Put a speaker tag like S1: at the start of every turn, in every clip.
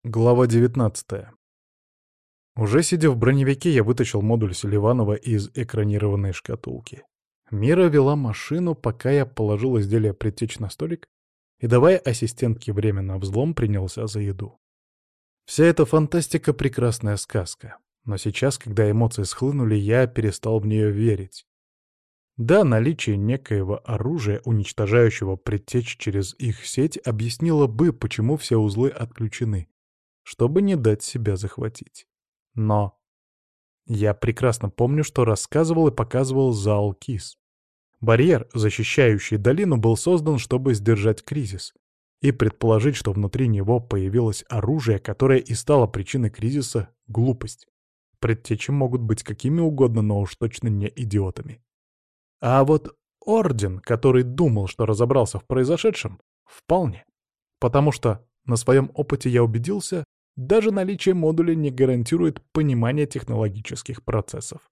S1: Глава 19. Уже сидя в броневике, я вытащил модуль Селиванова из экранированной шкатулки. Мира вела машину, пока я положил изделие предтечь на столик и, давая ассистентке время на взлом, принялся за еду. Вся эта фантастика — прекрасная сказка. Но сейчас, когда эмоции схлынули, я перестал в нее верить. Да, наличие некоего оружия, уничтожающего предтечь через их сеть, объяснило бы, почему все узлы отключены, чтобы не дать себя захватить. Но я прекрасно помню, что рассказывал и показывал зал КИС. Барьер, защищающий долину, был создан, чтобы сдержать кризис. И предположить, что внутри него появилось оружие, которое и стало причиной кризиса — глупость. Предтечи могут быть какими угодно, но уж точно не идиотами. А вот Орден, который думал, что разобрался в произошедшем, вполне. Потому что на своем опыте я убедился, даже наличие модуля не гарантирует понимание технологических процессов.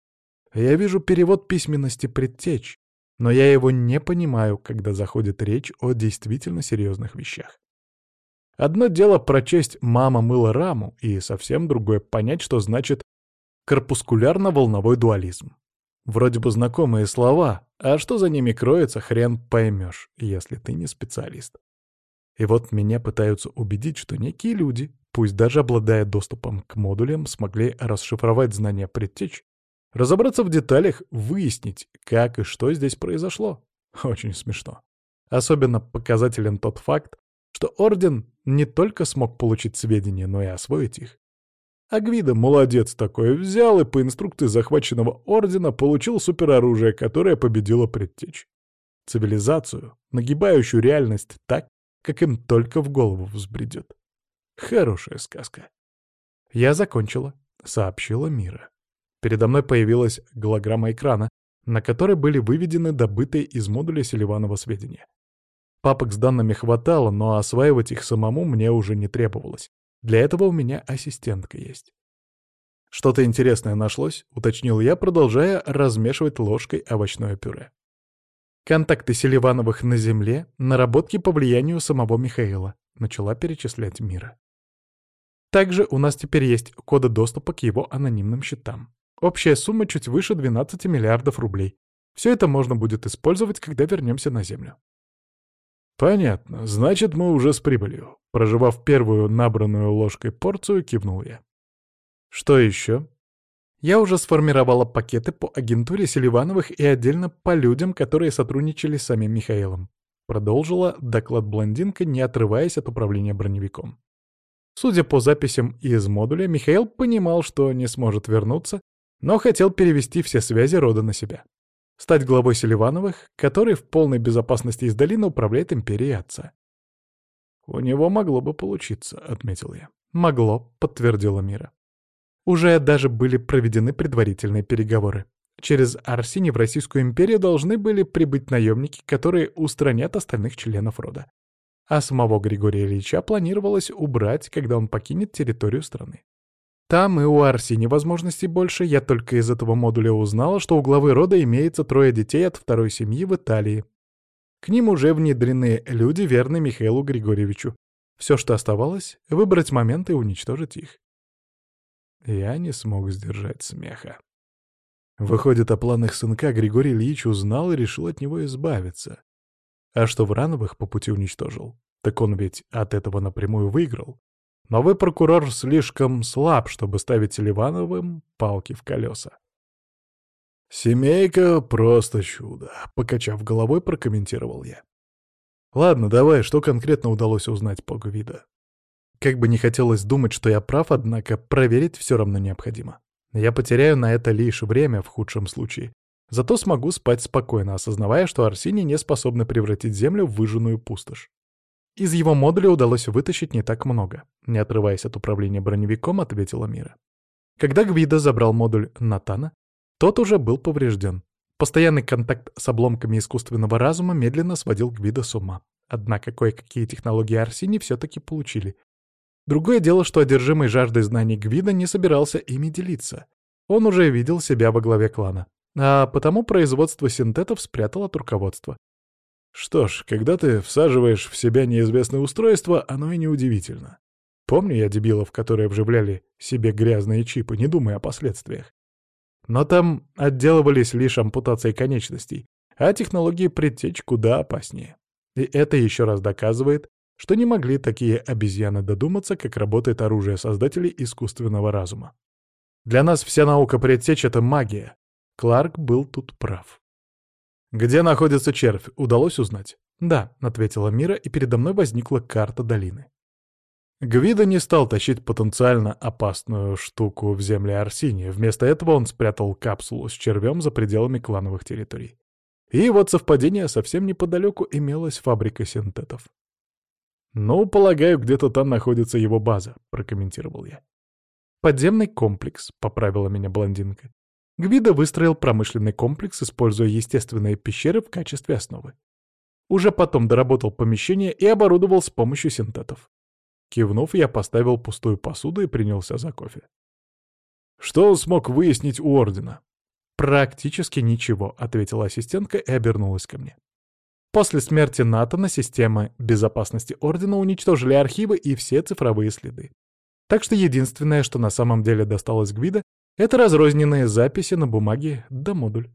S1: Я вижу перевод письменности предтеч, но я его не понимаю, когда заходит речь о действительно серьезных вещах. Одно дело прочесть «мама мыла раму», и совсем другое понять, что значит корпускулярно-волновой дуализм. Вроде бы знакомые слова, а что за ними кроется, хрен поймешь, если ты не специалист. И вот меня пытаются убедить, что некие люди, пусть даже обладая доступом к модулям, смогли расшифровать знания предтеч, разобраться в деталях, выяснить, как и что здесь произошло. Очень смешно. Особенно показателен тот факт, что Орден не только смог получить сведения, но и освоить их. А Гвидо молодец такой, взял и по инструкции захваченного Ордена получил супероружие, которое победило предтеч. Цивилизацию, нагибающую реальность так, как им только в голову взбредет. Хорошая сказка. «Я закончила», — сообщила Мира. Передо мной появилась голограмма экрана, на которой были выведены добытые из модуля Селиванова сведения. Папок с данными хватало, но осваивать их самому мне уже не требовалось. Для этого у меня ассистентка есть. «Что-то интересное нашлось?» — уточнил я, продолжая размешивать ложкой овощное пюре. «Контакты Селивановых на Земле, наработки по влиянию самого Михаила», — начала перечислять Мира. «Также у нас теперь есть коды доступа к его анонимным счетам. Общая сумма чуть выше 12 миллиардов рублей. Все это можно будет использовать, когда вернемся на Землю». «Понятно. Значит, мы уже с прибылью». Прожевав первую набранную ложкой порцию, кивнул я. «Что еще?» «Я уже сформировала пакеты по агентуре Селивановых и отдельно по людям, которые сотрудничали с самим Михаилом», — продолжила доклад блондинка, не отрываясь от управления броневиком. Судя по записям из модуля, Михаил понимал, что не сможет вернуться, но хотел перевести все связи рода на себя. Стать главой Селивановых, который в полной безопасности из долины управляет империей отца. «У него могло бы получиться», — отметил я. «Могло», — подтвердила Мира. «Уже даже были проведены предварительные переговоры. Через Арсини в Российскую империю должны были прибыть наемники, которые устранят остальных членов рода. А самого Григория Ильича планировалось убрать, когда он покинет территорию страны. Там и у Арсини возможностей больше. Я только из этого модуля узнала, что у главы рода имеется 3 детей от второй семьи в Италии. К ним уже внедрены люди, верные Михаилу Григорьевичу. Все, что оставалось — выбрать момент и уничтожить их». Я не смог сдержать смеха. Выходит, о планах сынка Григорий Ильич узнал и решил от него избавиться. А что Врановых по пути уничтожил, так он ведь от этого напрямую выиграл. Новый прокурор слишком слаб, чтобы ставить Селивановым палки в колеса. «Семейка — просто чудо», — покачав головой, прокомментировал я. «Ладно, давай, что конкретно удалось узнать по Гвидо?» Как бы не хотелось думать, что я прав, однако проверить все равно необходимо. Я потеряю на это лишь время в худшем случае. Зато смогу спать спокойно, осознавая, что Арсений не способны превратить Землю в выжженную пустошь. Из его модуля удалось вытащить не так много. Не отрываясь от управления броневиком, ответила Мира. Когда Гвидо забрал модуль Натана, тот уже был поврежден. Постоянный контакт с обломками искусственного разума медленно сводил Гвидо с ума. Однако кое-какие технологии Арсений все-таки получили. Другое дело, что одержимый жаждой знаний Гвидо не собирался ими делиться. Он уже видел себя во главе клана. А потому производство синтетов спрятал от руководства. Что ж, когда ты всаживаешь в себя неизвестное устройство, оно и неудивительно. Помню я дебилов, которые вживляли себе грязные чипы, не думая о последствиях. Но там отделывались лишь ампутацией конечностей, а технологии предтеч куда опаснее. И это еще раз доказывает, что не могли такие обезьяны додуматься, как работает оружие создателей искусственного разума. Для нас вся наука предтеч — это магия. Кларк был тут прав. «Где находится червь, удалось узнать?» «Да», — ответила Мира, и передо мной возникла карта долины. Гвидо не стал тащить потенциально опасную штуку в земли Арсинии. Вместо этого он спрятал капсулу с червем за пределами клановых территорий. И вот совпадение, совсем неподалеку имелась фабрика синтетов. «Ну, полагаю, где-то там находится его база», — прокомментировал я. «Подземный комплекс», — поправила меня блондинка. Гвидо выстроил промышленный комплекс, используя естественные пещеры в качестве основы. Уже потом доработал помещение и оборудовал с помощью синтетов. Кивнув, я поставил пустую посуду и принялся за кофе. «Что он смог выяснить у Ордена?» «Практически ничего», — ответила ассистентка и обернулась ко мне. После смерти Натана системы безопасности Ордена уничтожили архивы и все цифровые следы. Так что единственное, что на самом деле досталось Гвидо, это разрозненные записи на бумаге да модуль.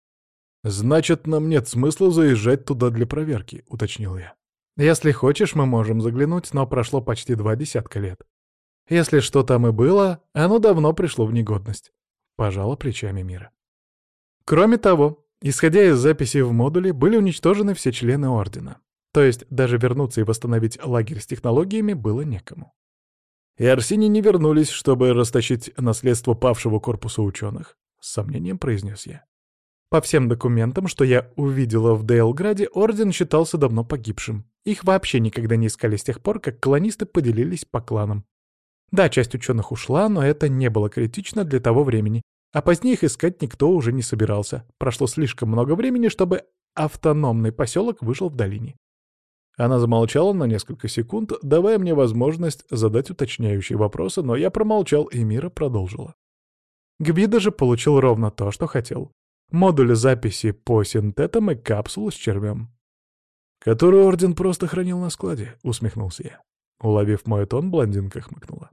S1: «Значит, нам нет смысла заезжать туда для проверки», — уточнил я. «Если хочешь, мы можем заглянуть, но прошло почти 20 лет. Если что там и было, оно давно пришло в негодность», — пожала плечами Мира. Кроме того, исходя из записей в модуле, были уничтожены все члены Ордена. То есть даже вернуться и восстановить лагерь с технологиями было некому. И Арсини не вернулись, чтобы растащить наследство павшего корпуса ученых, — с сомнением произнес я. По всем документам, что я увидела в Дейлграде, Орден считался давно погибшим. Их вообще никогда не искали с тех пор, как колонисты поделились по кланам. Да, часть ученых ушла, но это не было критично для того времени, а позднее их искать никто уже не собирался. Прошло слишком много времени, чтобы автономный поселок вышел в долине. Она замолчала на несколько секунд, давая мне возможность задать уточняющие вопросы, но я промолчал, и Мира продолжила. Гвидо же получил ровно то, что хотел. Модуль записи по синтетам и капсулу с червем. «Которую Орден просто хранил на складе», — усмехнулся я. Уловив мой тон, блондинка хмыкнула.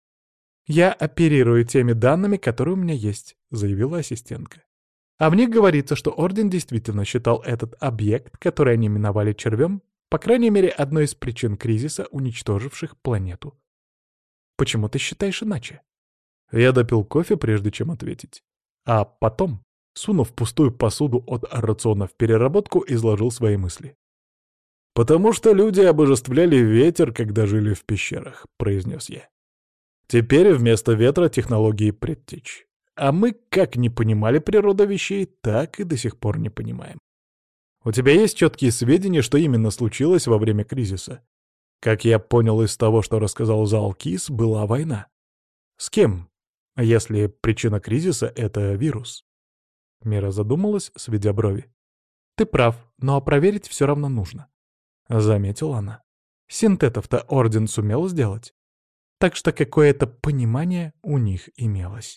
S1: «Я оперирую теми данными, которые у меня есть», — заявила ассистентка. А в них говорится, что Орден действительно считал этот объект, который они именовали червем, по крайней мере, одной из причин кризиса, уничтоживших планету. Почему ты считаешь иначе? Я допил кофе, прежде чем ответить. А потом, сунув пустую посуду от рациона в переработку, изложил свои мысли. «Потому что люди обожествляли ветер, когда жили в пещерах», — произнес я. «Теперь вместо ветра технологии предтеч. А мы как не понимали природу вещей, так и до сих пор не понимаем. У тебя есть четкие сведения, что именно случилось во время кризиса? Как я понял из того, что рассказал Залкис, была война. С кем? Если причина кризиса — это вирус». Мира задумалась, сведя брови. «Ты прав, но проверить все равно нужно», — заметила она. «Синтетов-то Орден сумел сделать. Так что какое-то понимание у них имелось».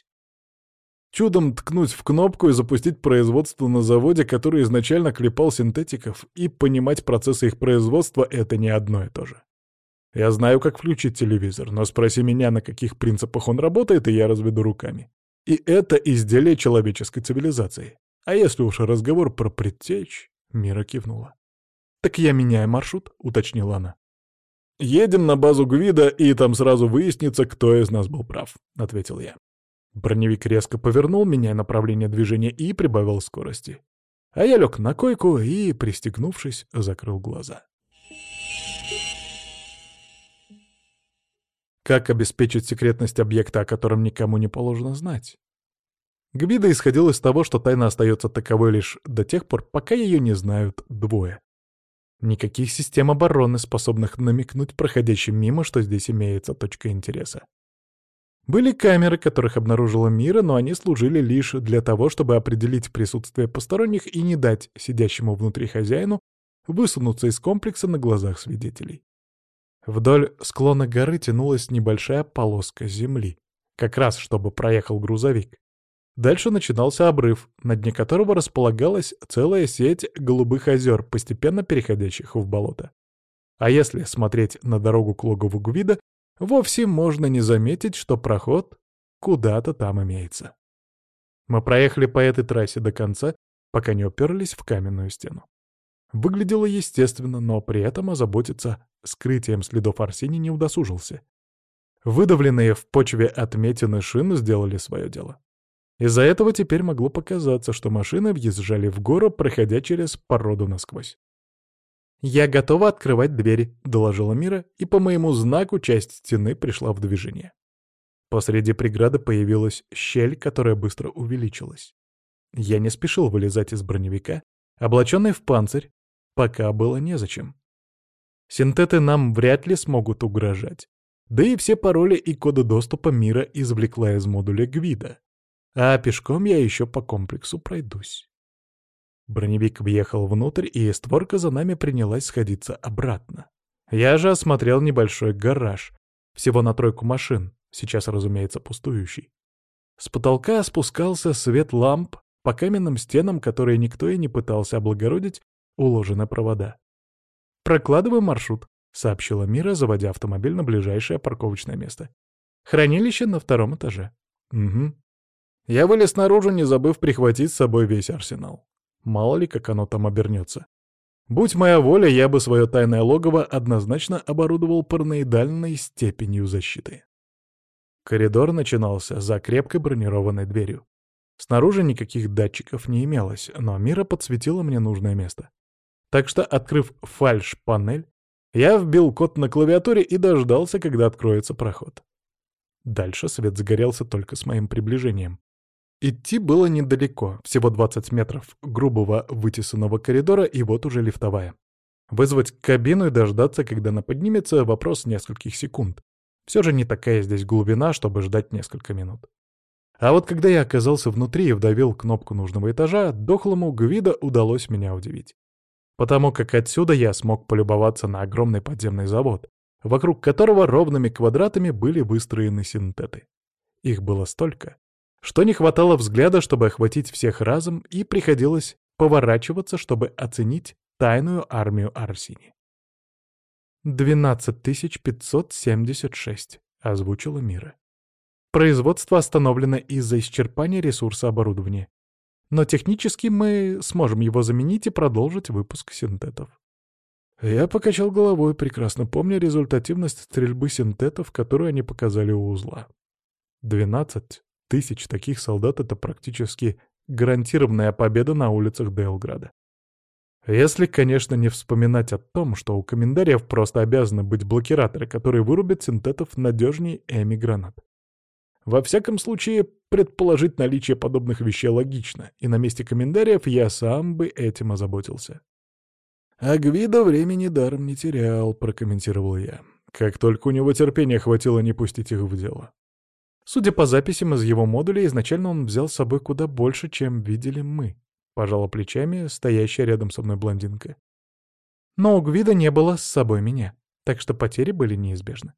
S2: Чудом ткнуть в кнопку и запустить производство на заводе, который изначально клепал синтетиков, и понимать процессы их производства — это не одно и то же. Я знаю, как включить телевизор, но спроси меня, на каких принципах он работает, и я разведу руками. И это изделие человеческой цивилизации. А если уж разговор про предтечь, Мира кивнула.
S1: «Так я меняю маршрут», — уточнила она.
S2: «Едем на базу Гвидо, и там сразу выяснится, кто из нас был прав», — ответил я.
S1: Броневик резко повернул, меняя направление движения, и прибавил скорости. А я лег на койку и, пристегнувшись, закрыл глаза. Как обеспечить секретность объекта, о котором никому не положено знать? Гвидо исходил из того, что тайна остается таковой лишь до тех пор, пока ее не знают двое. Никаких систем обороны, способных намекнуть проходящим мимо, что здесь имеется точка интереса. Были камеры, которых обнаружила Мира, но они служили лишь для того, чтобы определить присутствие посторонних и не дать сидящему внутри хозяину высунуться из комплекса на глазах свидетелей. Вдоль склона горы тянулась небольшая полоска земли, как раз чтобы проехал грузовик. Дальше начинался обрыв, на дне которого располагалась целая сеть голубых озер, постепенно переходящих в болото. А если смотреть на дорогу к логову Гвидо, вовсе можно не заметить, что проход куда-то там имеется. Мы проехали по этой трассе до конца, пока не уперлись в каменную стену. Выглядело естественно, но при этом озаботиться скрытием следов Арсений не удосужился. Выдавленные в почве отметины шин сделали свое дело. Из-за этого теперь могло показаться, что машины въезжали в гору, проходя через породу насквозь. «Я готова открывать двери», — доложила Мира, и по моему знаку часть стены пришла в движение. Посреди преграды появилась щель, которая быстро увеличилась. Я не спешил вылезать из броневика, облаченный в панцирь, пока было незачем. Синтеты нам вряд ли смогут угрожать. Да и все пароли и коды доступа Мира извлекла из модуля Гвида. А пешком я еще по комплексу пройдусь. Броневик въехал внутрь, и створка за нами принялась сходиться обратно. Я же осмотрел небольшой гараж, всего на 3 машин, сейчас, разумеется, пустующий. С потолка спускался свет ламп, по каменным стенам, которые никто и не пытался облагородить, уложены провода. «Прокладываем маршрут», — сообщила Мира, заводя автомобиль на ближайшее парковочное место. «Хранилище на 2 этаже». «Угу». Я вылез наружу, не забыв прихватить с собой весь арсенал. Мало ли, как оно там обернется. Будь моя воля, я бы свое тайное логово однозначно оборудовал параноидальной степенью защиты. Коридор начинался за крепкой бронированной дверью. Снаружи никаких датчиков не имелось, но Мира подсветила мне нужное место. Так что, открыв фальш-панель, я вбил код на клавиатуре и дождался, когда откроется проход. Дальше свет загорелся только с моим приближением. Идти было недалеко, всего 20 метров грубого вытесанного коридора, и вот уже лифтовая. Вызвать кабину и дождаться, когда она поднимется, вопрос нескольких секунд. Все же не такая здесь глубина, чтобы ждать несколько минут. А вот когда я оказался внутри и вдавил кнопку нужного этажа, дохлому Гвида удалось меня удивить. Потому как отсюда я смог полюбоваться на огромный подземный завод, вокруг которого ровными квадратами были выстроены синтеты. Их было столько, что не хватало взгляда, чтобы охватить всех разом, и приходилось поворачиваться, чтобы оценить тайную армию Арсини. 12576, озвучила Мира. Производство остановлено из-за исчерпания ресурса оборудования. Но технически мы сможем его заменить и продолжить выпуск синтетов. Я покачал головой, прекрасно помня результативность стрельбы синтетов, которую они показали у узла. 12 тысяч таких солдат — это практически гарантированная победа на улицах Дейлграда. Если, конечно, не вспоминать о том, что у коммендариев просто обязаны быть блокираторы, которые вырубят синтетов надежнее Эми-гранат. Во всяком случае, предположить наличие подобных вещей логично, и на месте коммендариев я сам бы этим озаботился. «А Гвидо времени даром не терял», — прокомментировал я. Как только у него терпения хватило не пустить их в дело. Судя по записям из его модуля, изначально он взял с собой куда больше, чем видели мы. Пожала плечами стоящая рядом со мной блондинка. Но у Гвида не было с собой меня, так что потери были неизбежны.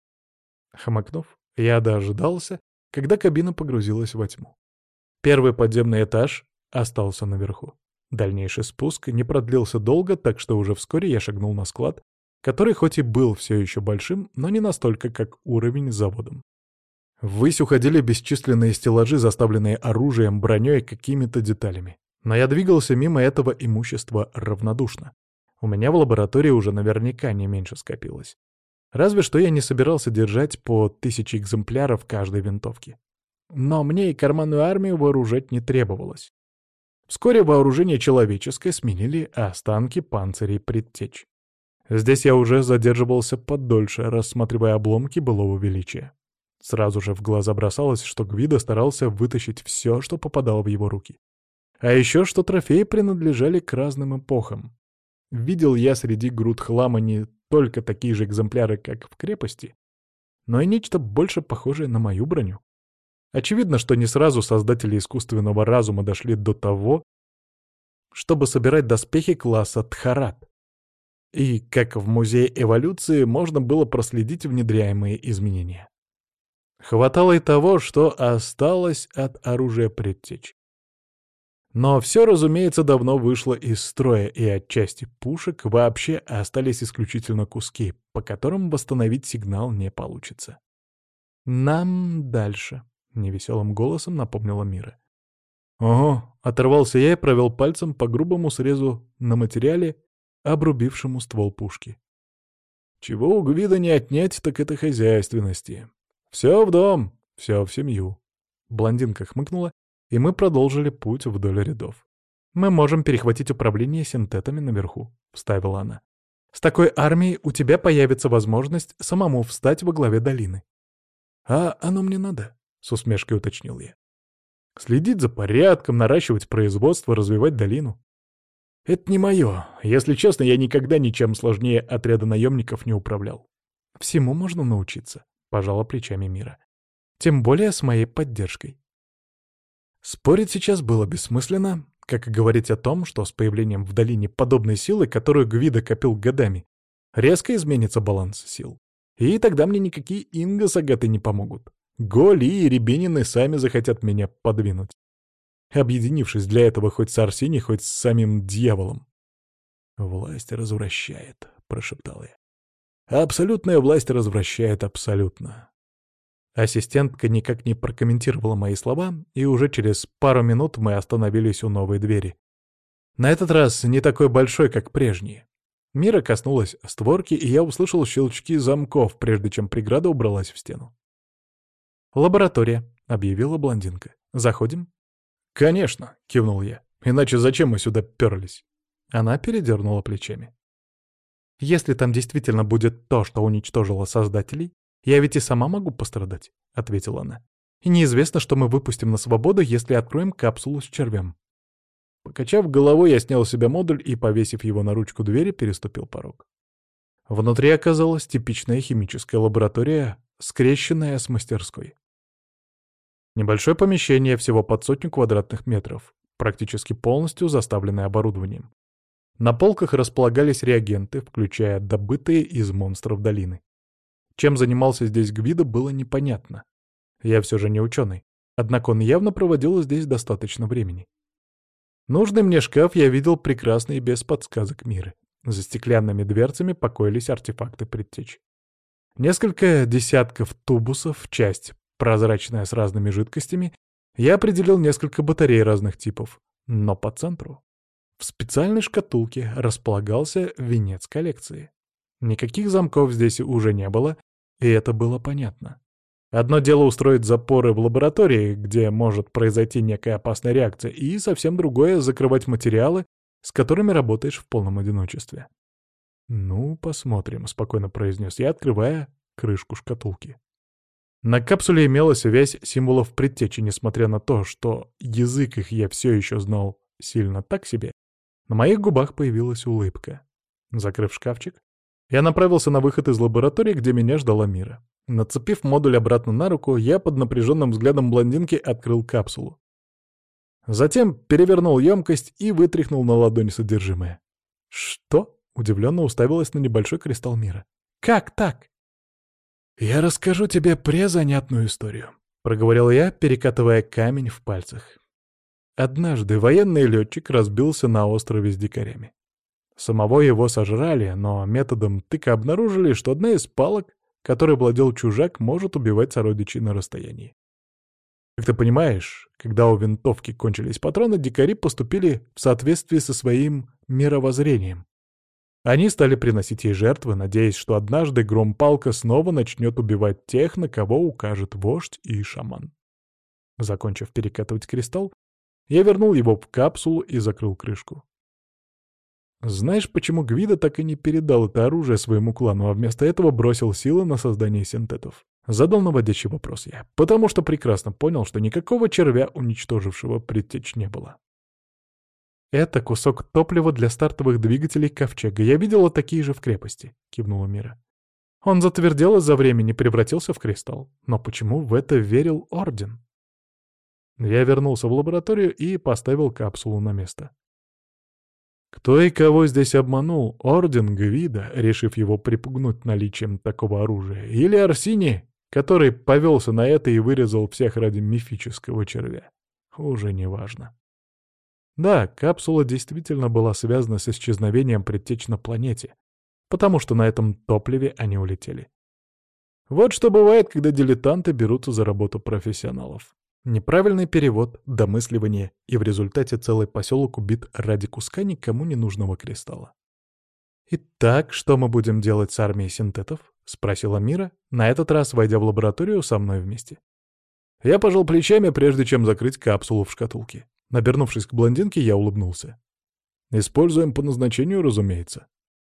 S1: Хмыкнув, я дождался, когда кабина погрузилась во тьму. Первый подземный этаж остался наверху. Дальнейший спуск не продлился долго, так что уже вскоре я шагнул на склад, который хоть и был все еще большим, но не настолько, как уровень с заводом. Ввысь уходили бесчисленные стеллажи, заставленные оружием, броней и какими-то деталями. Но я двигался мимо этого имущества равнодушно. У меня в лаборатории уже наверняка не меньше скопилось. Разве что я не собирался держать по 1000 экземпляров каждой винтовки. Но мне и карманную армию вооружать не требовалось. Вскоре вооружение человеческое сменили останки панцирей предтеч. Здесь я уже задерживался подольше, рассматривая обломки былого величия. Сразу же в глаза бросалось, что Гвидо старался вытащить все, что попадало в его руки. А еще, что трофеи принадлежали к разным эпохам. Видел я среди груд хлама не только такие же экземпляры, как в крепости, но и нечто больше похожее на мою броню. Очевидно, что не сразу создатели искусственного разума дошли до того, чтобы собирать доспехи класса Тхарат. И, как в Музее эволюции, можно было проследить внедряемые изменения. Хватало и того, что осталось от оружия предтеч. Но все, разумеется, давно вышло из строя, и от части пушек вообще остались исключительно куски, по которым восстановить сигнал не получится. «Нам дальше», — невеселым голосом напомнила Мира. «Ого», — оторвался я и провел пальцем по грубому срезу на материале, обрубившему ствол пушки. Чего у Гвида не отнять, так это хозяйственности. Все в дом, все в семью. Блондинка хмыкнула, и мы продолжили путь вдоль рядов. «Мы можем перехватить управление синтетами наверху», — вставила она. «С такой армией у тебя появится возможность самому встать во главе долины». «А оно мне надо?» — с усмешкой уточнил я. «Следить за порядком, наращивать производство, развивать долину. Это не мое. Если честно, я никогда ничем сложнее отряда наемников не управлял». «Всему можно научиться», — пожала плечами Мира. «Тем более с моей поддержкой». Спорить сейчас было бессмысленно, как и говорить о том, что с появлением в долине подобной силы, которую Гвида копил годами, резко изменится баланс сил. И тогда мне никакие Инга с Агатой не помогут. Голи и Рябинины сами захотят меня подвинуть, объединившись для этого хоть с Арсини, хоть с самим дьяволом. «Власть развращает», — прошептал я. «Абсолютная власть развращает абсолютно». Ассистентка никак не прокомментировала мои слова, и уже через пару минут мы остановились у новой двери. На этот раз не такой большой, как прежние. Мира коснулась створки, и я услышал щелчки замков, прежде чем преграда убралась в стену. «Лаборатория», — объявила блондинка. «Заходим?» «Конечно», — кивнул я. «Иначе зачем мы сюда перлись?» Она передернула плечами. «Если там действительно будет то, что уничтожило создателей, я ведь и сама могу пострадать», — ответила она. «И неизвестно, что мы выпустим на свободу, если откроем капсулу с червем». Покачав головой, я снял с себя модуль и, повесив его на ручку двери, переступил порог. Внутри оказалась типичная химическая лаборатория, скрещенная с мастерской. Небольшое помещение, всего под 100 квадратных метров, практически полностью заставленное оборудованием. На полках располагались реагенты, включая добытые из монстров долины. Чем занимался здесь Гвида, было непонятно. Я все же не ученый, однако он явно проводил здесь достаточно времени. Нужный мне шкаф я видел прекрасно и без подсказок Миры. За стеклянными дверцами покоились артефакты предтеч. Несколько десятков тубусов, часть прозрачная с разными жидкостями, я определил несколько батарей разных типов. Но по центру, в специальной шкатулке, располагался венец коллекции. Никаких замков здесь уже не было, и это было понятно. Одно дело устроить запоры в лаборатории, где может произойти некая опасная реакция, и совсем другое — закрывать материалы, с которыми работаешь в полном одиночестве. «Ну, посмотрим», — спокойно произнес я, открывая крышку шкатулки. На капсуле имелась вязь символов предтечи, несмотря на то, что язык их я все еще знал сильно так себе. На моих губах появилась улыбка. Закрыв шкафчик, я направился на выход из лаборатории, где меня ждала Мира. Нацепив модуль обратно на руку, я под напряженным взглядом блондинки открыл капсулу. Затем перевернул емкость и вытряхнул на ладонь содержимое. «Что?» — удивленно уставилась на небольшой кристалл Мира. «Как так?» «Я расскажу тебе презанятную историю», — проговорил я, перекатывая камень в пальцах. Однажды военный летчик разбился на острове с дикарями. Самого его сожрали, но методом тыка обнаружили, что одна из палок, которой владел чужак, может убивать сородичей на расстоянии. Как ты понимаешь, когда у винтовки кончились патроны, дикари поступили в соответствии со своим мировоззрением. Они стали приносить ей жертвы, надеясь, что однажды гром-палка снова начнет убивать тех, на кого укажет вождь и шаман. Закончив перекатывать кристалл, я вернул его в капсулу и закрыл крышку. Знаешь, почему Гвида так и не передал это оружие своему клану, а вместо этого бросил силы на создание синтетов? Задал наводящий вопрос я, потому что прекрасно понял, что никакого червя, уничтожившего предтечь, не было. «Это кусок топлива для стартовых двигателей Ковчега. Я видела такие же в крепости», — кивнула Мира. «Он затвердел из-за времени, превратился в кристалл. Но почему в это верил Орден?» Я вернулся в лабораторию и поставил капсулу на место. Кто и кого здесь обманул? Орден Гвида, решив его припугнуть наличием такого оружия? Или Арсини, который повелся на это и вырезал всех ради мифического червя? Уже не важно. Да, капсула действительно была связана с исчезновением предтеч на планете, потому что на этом топливе они улетели. Вот что бывает, когда дилетанты берутся за работу профессионалов. Неправильный перевод, домысливание, и в результате целый поселок убит ради куска никому не нужного кристалла. «Итак, что мы будем делать с армией синтетов?» — спросила Мира, на этот раз войдя в лабораторию со мной вместе. Я пожал плечами, прежде чем закрыть капсулу в шкатулке. Обернувшись к блондинке, я улыбнулся. «Используем по назначению, разумеется».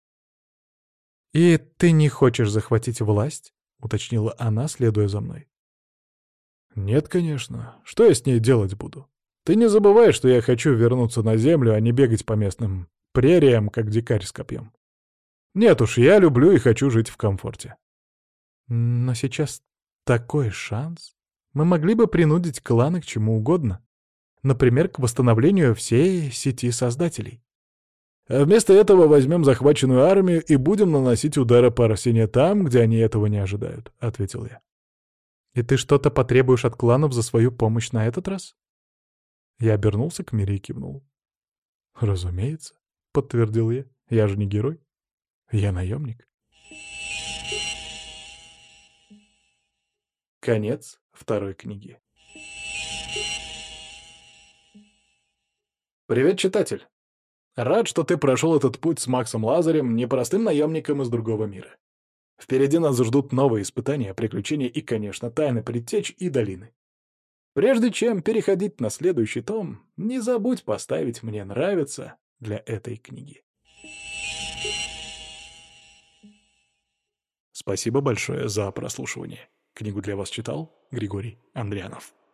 S1: «И ты не хочешь захватить власть?» — уточнила она, следуя за мной. «Нет, конечно. Что я с ней делать буду? Ты не забывай, что я хочу вернуться на Землю, а не бегать по местным прериям, как дикарь с копьем. Нет уж, я люблю и хочу жить в комфорте». «Но сейчас такой шанс. Мы могли бы принудить кланы к чему угодно. Например, к восстановлению всей сети создателей. А вместо этого возьмем захваченную армию и будем наносить удары по Арсене там, где они этого не ожидают», — ответил я. «И ты что-то потребуешь от кланов за свою помощь на этот раз?» Я обернулся к Мире и кивнул. «Разумеется», — подтвердил я. «Я же не герой. Я наемник». Конец второй книги. Привет, читатель! Рад, что ты прошел этот путь с Максом Лазарем, непростым наемником из другого мира. Впереди нас ждут новые испытания, приключения и, конечно, тайны предтеч и долины. Прежде чем переходить на следующий том, не забудь поставить «Мне нравится» для этой книги. Спасибо большое за прослушивание. Книгу для вас читал Григорий Андрянов.